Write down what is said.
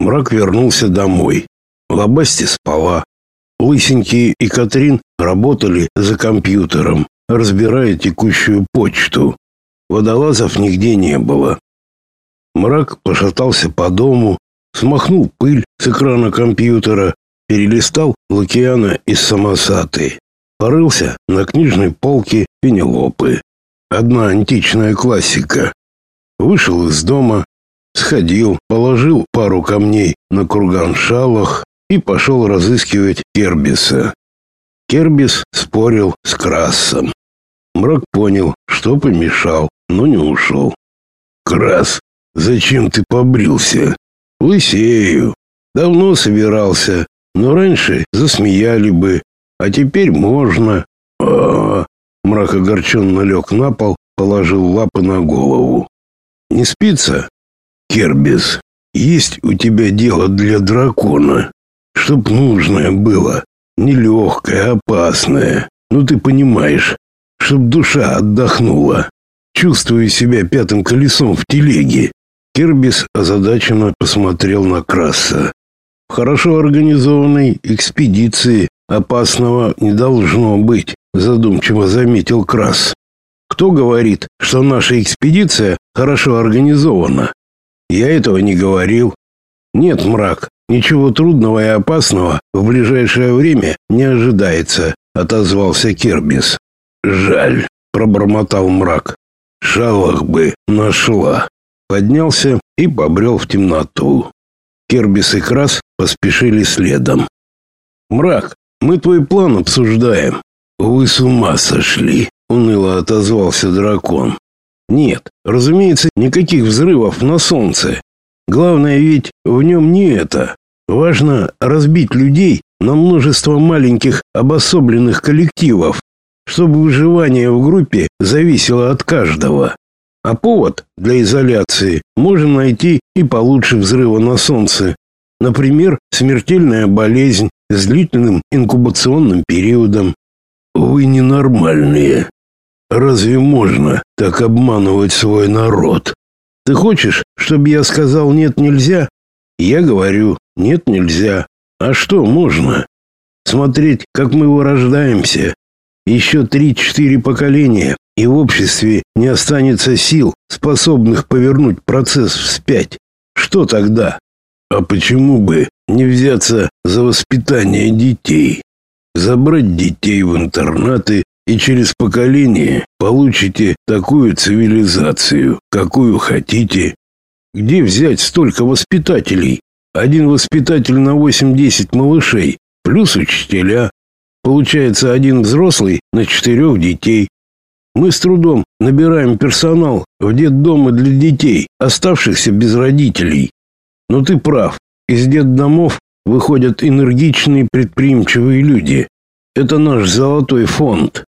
Мрак вернулся домой. Лобасти спала. Лысенький и Катрин работали за компьютером, разбирая текущую почту. Водолазов нигде не было. Мрак пошатался по дому, смахнул пыль с экрана компьютера, перелистал Лукиана из Самосаты. Порылся на книжной полке Пенелопы. Одна античная классика. Вышел из дома, сходил, положил пару камней на курган шалах и пошел разыскивать Кербиса. Кербис спорил с Крассом. Мрак понял, что помешал, но не ушел. «Красс, зачем ты побрился?» «Лысею. Давно собирался, но раньше засмеяли бы, а теперь можно». Мрак огорченно лег на пол, положил лапы на голову. «Не спится?» «Кербис, есть у тебя дело для дракона, чтоб нужное было, нелегкое, опасное, ну ты понимаешь, чтоб душа отдохнула. Чувствую себя пятым колесом в телеге». Кербис озадаченно посмотрел на Красса. «В хорошо организованной экспедиции опасного не должно быть», задумчиво заметил Красс. «Кто говорит, что наша экспедиция хорошо организована?» «Я этого не говорил». «Нет, Мрак, ничего трудного и опасного в ближайшее время не ожидается», отозвался Кербис. «Жаль», пробормотал Мрак. «Шалах бы нашла». Поднялся и побрел в темноту. Кербис и Красс поспешили следом. «Мрак, мы твой план обсуждаем». «Вы с ума сошли», — уныло отозвался дракон. «Нет, разумеется, никаких взрывов на солнце. Главное ведь в нем не это. Важно разбить людей на множество маленьких обособленных коллективов, чтобы выживание в группе зависело от каждого. А повод для изоляции можно найти и получше взрыва на солнце. Например, смертельная болезнь с длительным инкубационным периодом». «Вы ненормальные. Разве можно так обманывать свой народ?» «Ты хочешь, чтобы я сказал «нет, нельзя»?» Я говорю «нет, нельзя». А что можно? Смотреть, как мы вырождаемся. Еще 3-4 поколения, и в обществе не останется сил, способных повернуть процесс вспять. Что тогда? А почему бы не взяться за воспитание детей? Забрать детей в интернаты, и через поколение получите такую цивилизацию, какую хотите. Где взять столько воспитателей? Один воспитатель на 8-10 малышей, плюс учителя. Получается один взрослый на 4 детей. Мы с трудом набираем персонал в детдомы для детей, оставшихся без родителей. Но ты прав, из детдомов выходят энергичные, предприимчивые люди. Это наш золотой фонд.